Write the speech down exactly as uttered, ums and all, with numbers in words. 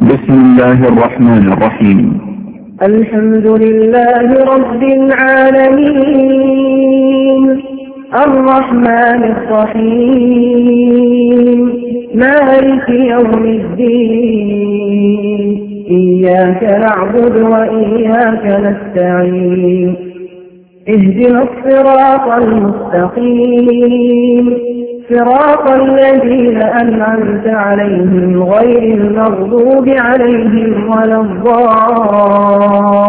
بسم الله الرحمن الرحيم. الحمد لله رب العالمين الرحمن الرحيم مالك يوم الدين إياك نعبد وإياك نستعين اهدنا الصراط المستقيم صراط الذين أنعمت عليهم غير المغضوب عليهم ولا الضالين.